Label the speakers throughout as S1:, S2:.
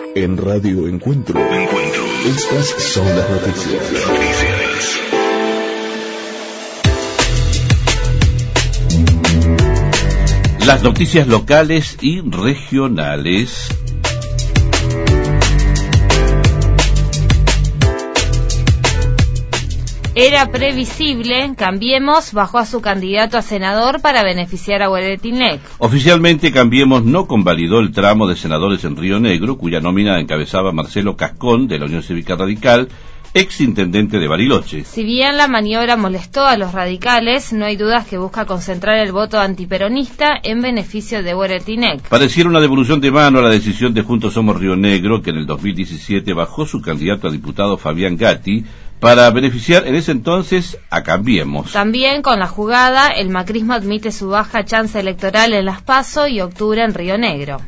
S1: En Radio Encuentro. Estas son las noticias.
S2: Las noticias locales y regionales.
S3: Era previsible, Cambiemos bajó a su candidato a senador para beneficiar a Hueretilnec.
S2: Oficialmente, Cambiemos no convalidó el tramo de senadores en Río Negro, cuya nómina encabezaba Marcelo Cascón, de la Unión Cívica Radical, exintendente de Bariloche.
S3: Si bien la maniobra molestó a los radicales, no hay dudas que busca concentrar el voto antiperonista en beneficio de Hueretilnec.
S2: Pareciera una devolución de mano a la decisión de Juntos Somos Río Negro, que en el 2017 bajó su candidato a diputado Fabián Gatti, para beneficiar en ese entonces a Cambiemos.
S3: También con la jugada, el macrismo admite su baja chance electoral en Las PASO y octubre en Río Negro.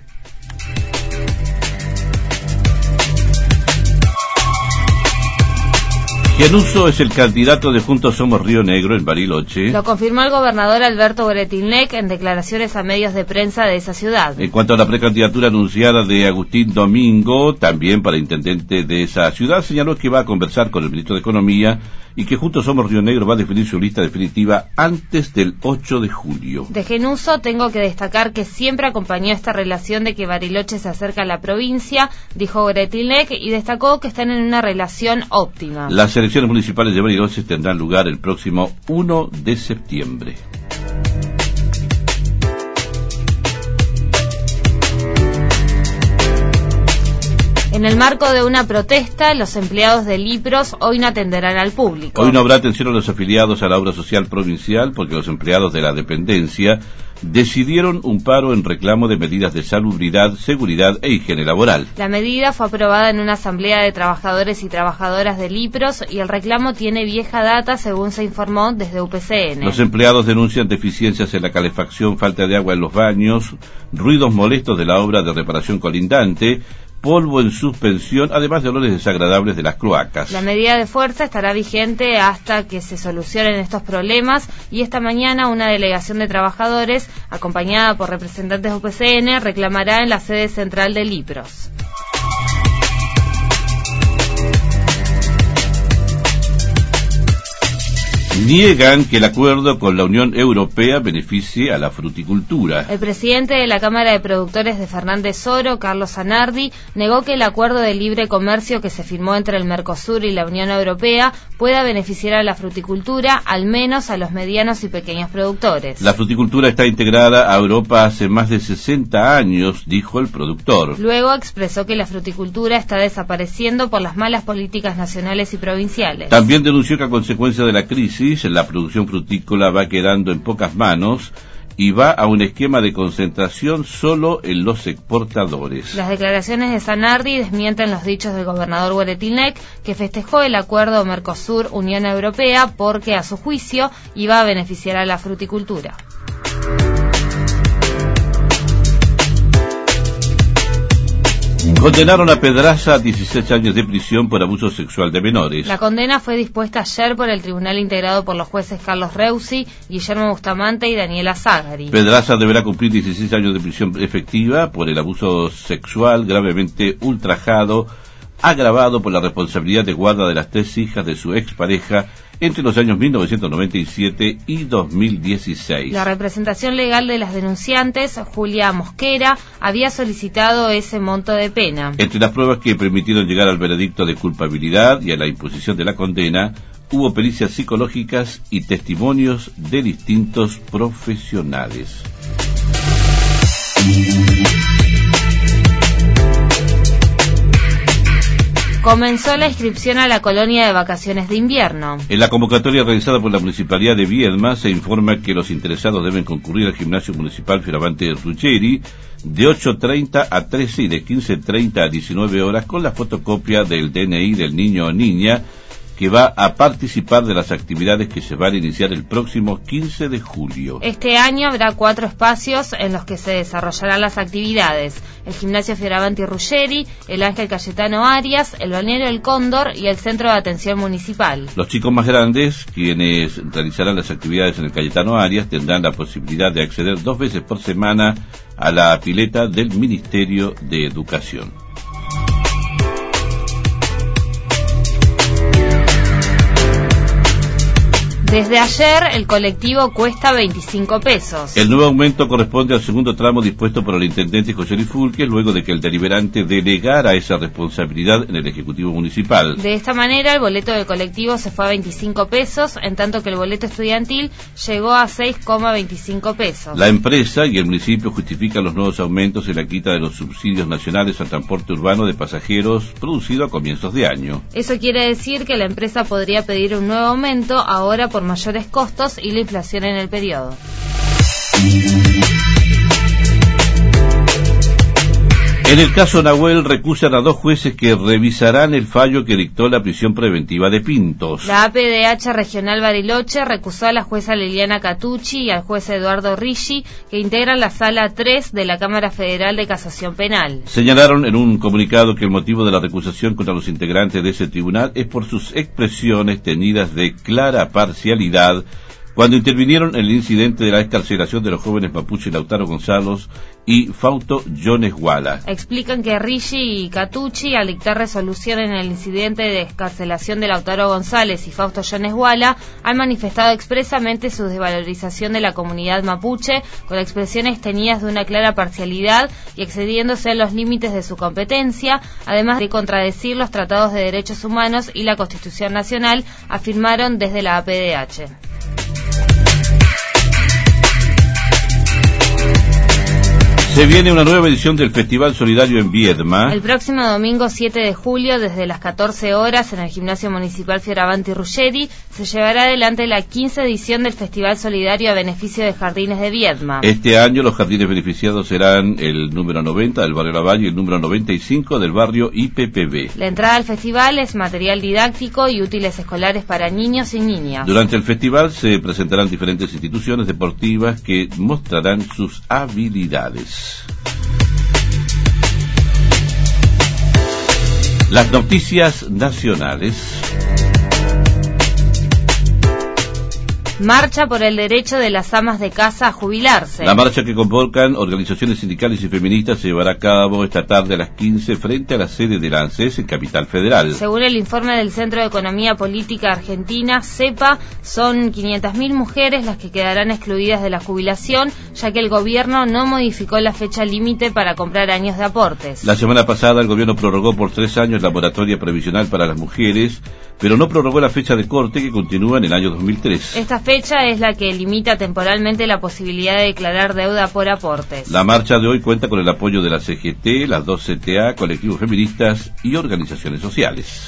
S2: Gianuso es el candidato de Juntos Somos Río Negro en Bariloche.
S3: Lo confirmó el gobernador Alberto Hueretilnec en declaraciones a medios de prensa de esa ciudad.
S2: En cuanto a la precandidatura anunciada de Agustín Domingo, también para intendente de esa ciudad, señaló que va a conversar con el ministro de Economía y que Juntos Somos Río Negro va a definir su lista definitiva antes del 8 de julio.
S3: De Gianuso tengo que destacar que siempre acompañó esta relación de que Bariloche se acerca a la provincia, dijo Hueretilnec, y destacó que están en una relación óptima.
S2: Las elecciones municipales de Bariloche tendrán lugar el próximo 1 de septiembre.
S3: En el marco de una protesta, los empleados de Lipros hoy no atenderán al público.
S2: Hoy no habrá atención a los afiliados a la obra social provincial porque los empleados de la dependencia decidieron un paro en reclamo de medidas de salubridad, seguridad e higiene laboral.
S3: La medida fue aprobada en una asamblea de trabajadores y trabajadoras de Lipros y el reclamo tiene vieja data, según se informó desde UPCN.
S2: Los empleados denuncian deficiencias en la calefacción, falta de agua en los baños, ruidos molestos de la obra de reparación colindante, polvo en suspensión, además de olores desagradables de las cloacas.
S3: La medida de fuerza estará vigente hasta que se solucionen estos problemas y esta mañana una delegación de trabajadores, acompañada por representantes de UPCN, reclamará en la sede central de Lipros.
S2: Niegan que el acuerdo con la Unión Europea beneficie a la fruticultura.
S3: El presidente de la Cámara de Productores de Fernández Oro, Carlos Zanardi, negó que el acuerdo de libre comercio que se firmó entre el Mercosur y la Unión Europea pueda beneficiar a la fruticultura, al menos a los medianos y pequeños productores.
S2: La fruticultura está integrada a Europa hace más de 60 años, dijo el productor.
S3: Luego expresó que la fruticultura está desapareciendo por las malas políticas nacionales y provinciales.
S2: También denunció que a consecuencia de la crisis, la producción frutícola va quedando en pocas manos y va a un esquema de concentración solo en los exportadores.
S3: Las declaraciones de Zanardi desmienten los dichos del gobernador Hueretilnec, que festejó el acuerdo Mercosur-Unión Europea porque, a su juicio, iba a beneficiar a la fruticultura.
S2: Condenaron a Pedraza a 16 años de prisión por abuso sexual de menores.
S3: La condena fue dispuesta ayer por el tribunal integrado por los jueces Carlos Reusi, Guillermo Bustamante y Daniela Zagari.
S2: Pedraza deberá cumplir 16 años de prisión efectiva por el abuso sexual gravemente ultrajado, agravado por la responsabilidad de guarda de las 3 hijas de su expareja entre los años 1997 y 2016.
S3: La representación legal de las denunciantes, Julia Mosquera, había solicitado ese monto de pena.
S2: Entre las pruebas que permitieron llegar al veredicto de culpabilidad y a la imposición de la condena, hubo pericias psicológicas y testimonios de distintos profesionales.
S3: Comenzó la inscripción a la colonia de vacaciones de invierno.
S2: En la convocatoria realizada por la Municipalidad de Viedma se informa que los interesados deben concurrir al Gimnasio Municipal Fioravante Ruggeri de 8:30 a 13 y de 15:30 a 19 horas con la fotocopia del DNI del niño o niña que va a participar de las actividades que se van a iniciar el próximo 15 de julio.
S3: Este año habrá 4 espacios en los que se desarrollarán las actividades: el Gimnasio Fioravanti Ruggeri, el Ángel Cayetano Arias, el Balneario El Cóndor y el Centro de Atención Municipal.
S2: Los chicos más grandes, quienes realizarán las actividades en el Cayetano Arias, tendrán la posibilidad de acceder 2 veces por semana a la pileta del Ministerio de Educación.
S3: Desde ayer, el colectivo cuesta 25 pesos.
S2: El nuevo aumento corresponde al segundo tramo dispuesto por el intendente José Luis Fulques, luego de que el deliberante delegara esa responsabilidad en el Ejecutivo Municipal.
S3: De esta manera, el boleto del colectivo se fue a 25 pesos, en tanto que el boleto estudiantil llegó a 6,25 pesos.
S2: La empresa y el municipio justifican los nuevos aumentos en la quita de los subsidios nacionales al transporte urbano de pasajeros producido a comienzos de año.
S3: Eso quiere decir que la empresa podría pedir un nuevo aumento ahora por mayores costos y la inflación en el periodo.
S2: En el caso Nahuel recusan a 2 jueces que revisarán el fallo que dictó la prisión preventiva de Pintos.
S3: La APDH Regional Bariloche recusó a la jueza Liliana Catucci y al juez Eduardo Ricci, que integran la Sala 3 de la Cámara Federal de Casación Penal.
S2: Señalaron en un comunicado que el motivo de la recusación contra los integrantes de ese tribunal es por sus expresiones tenidas de clara parcialidad cuando intervinieron en el incidente de la excarcelación de los jóvenes mapuche Lautaro González y Fausto Jones Guala.
S3: Explican que Ricci y Catucci, al dictar resolución en el incidente de excarcelación de Lautaro González y Fausto Jones Guala, han manifestado expresamente su desvalorización de la comunidad mapuche, con expresiones tenidas de una clara parcialidad y excediéndose en los límites de su competencia, además de contradecir los tratados de derechos humanos y la Constitución Nacional, afirmaron desde la APDH.
S2: Se viene una nueva edición del Festival Solidario en Viedma.
S3: El próximo domingo 7 de julio, desde las 14 horas, en el Gimnasio Municipal Fioravanti Ruggeri, se llevará adelante la 15ª edición del Festival Solidario a beneficio de Jardines de Viedma.
S2: Este año los jardines beneficiados serán el número 90 del barrio Lavalle y el número 95 del barrio IPPB.
S3: La entrada al festival es material didáctico y útiles escolares para niños y niñas.
S2: Durante el festival se presentarán diferentes instituciones deportivas que mostrarán sus habilidades. Las noticias nacionales.
S3: Marcha por el derecho de las amas de casa a jubilarse.
S2: La marcha que convocan organizaciones sindicales y feministas se llevará a cabo esta tarde a las 15 frente a la sede de la ANSES en Capital Federal.
S3: Según el informe del Centro de Economía Política Argentina, CEPA, son 500.000 mujeres las que quedarán excluidas de la jubilación, ya que el gobierno no modificó la fecha límite para comprar años de aportes.
S2: La semana pasada el gobierno prorrogó por 3 años la moratoria previsional para las mujeres, pero no prorrogó la fecha de corte que continúa en el año 2003.
S3: Esta fecha es la que limita temporalmente la posibilidad de declarar deuda por aportes.
S2: La marcha de hoy cuenta con el apoyo de la CGT, las 2 CTA, colectivos feministas y organizaciones sociales.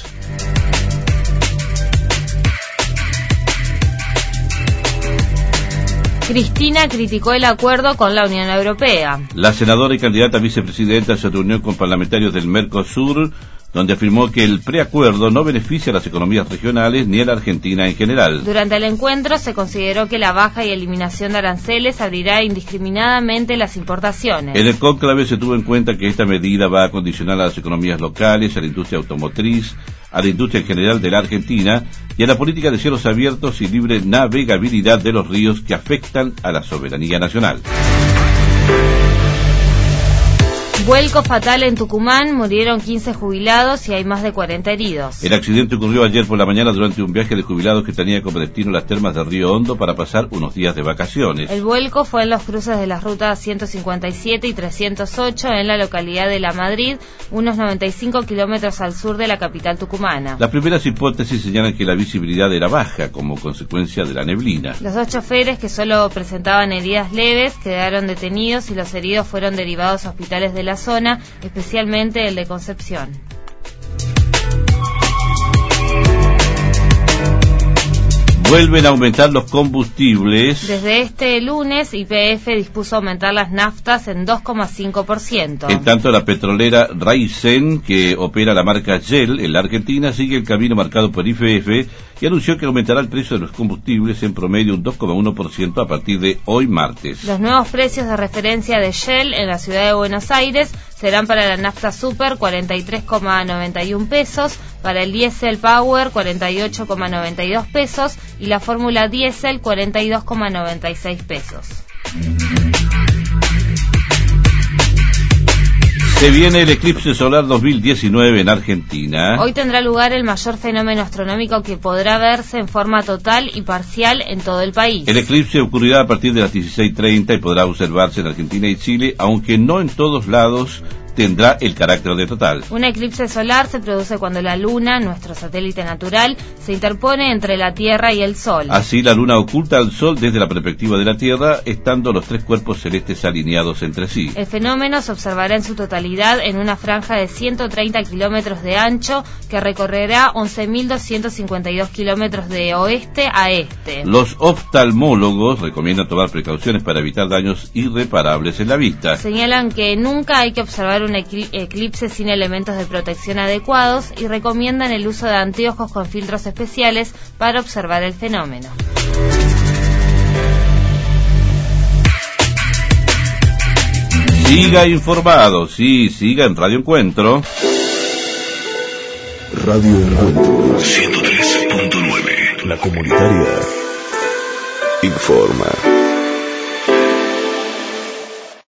S3: Cristina criticó el acuerdo con la Unión Europea.
S2: La senadora y candidata a vicepresidenta se reunió con parlamentarios del Mercosur, donde afirmó que el preacuerdo no beneficia a las economías regionales ni a la Argentina en general.
S3: Durante el encuentro se consideró que la baja y eliminación de aranceles abrirá indiscriminadamente las importaciones.
S2: En el cónclave se tuvo en cuenta que esta medida va a condicionar a las economías locales, a la industria automotriz, a la industria en general de la Argentina y a la política de cielos abiertos y libre navegabilidad de los ríos que afectan a la soberanía nacional.
S3: Vuelco fatal en Tucumán, murieron 15 jubilados y hay más de 40 heridos.
S2: El accidente ocurrió ayer por la mañana durante un viaje de jubilados que tenía como destino las termas de Río Hondo para pasar unos días de vacaciones.
S3: El vuelco fue en los cruces de las rutas 157 y 308 en la localidad de La Madrid, unos 95 kilómetros al sur de la capital tucumana.
S2: Las primeras hipótesis señalan que la visibilidad era baja como consecuencia de la neblina.
S3: Los 2 choferes, que solo presentaban heridas leves, quedaron detenidos y los heridos fueron derivados a hospitales de la zona, especialmente el de Concepción.
S2: Vuelven a aumentar los combustibles.
S3: Desde este lunes, YPF dispuso aumentar las naftas en 2,5%.
S2: En tanto, la petrolera Raízen, que opera la marca Shell en la Argentina, sigue el camino marcado por YPF y anunció que aumentará el precio de los combustibles en promedio un 2,1% a partir de hoy martes.
S3: Los nuevos precios de referencia de Shell en la ciudad de Buenos Aires serán para la nafta super 43,91 pesos, para el diésel power 48,92 pesos y la fórmula diésel 42,96 pesos.
S2: Se viene el eclipse solar 2019 en Argentina.
S3: Hoy tendrá lugar el mayor fenómeno astronómico que podrá verse en forma total y parcial en todo el país.
S2: El eclipse ocurrirá a partir de las 16:30 y podrá observarse en Argentina y Chile, aunque no en todos lados tendrá el carácter de total.
S3: Un eclipse solar se produce cuando la Luna, nuestro satélite natural, se interpone entre la Tierra y el Sol.
S2: Así, la Luna oculta al Sol desde la perspectiva de la Tierra, estando los tres cuerpos celestes alineados entre sí.
S3: El fenómeno se observará en su totalidad en una franja de 130 kilómetros de ancho que recorrerá 11.252 kilómetros de oeste a este.
S2: Los oftalmólogos recomiendan tomar precauciones para evitar daños irreparables en la vista.
S3: Señalan que nunca hay que observar un eclipse sin elementos de protección adecuados y recomiendan el uso de anteojos con filtros especiales para observar el fenómeno.
S2: Siga informado, sí, siga en Radio Encuentro.
S1: Radio Encuentro 103.9. La comunitaria informa.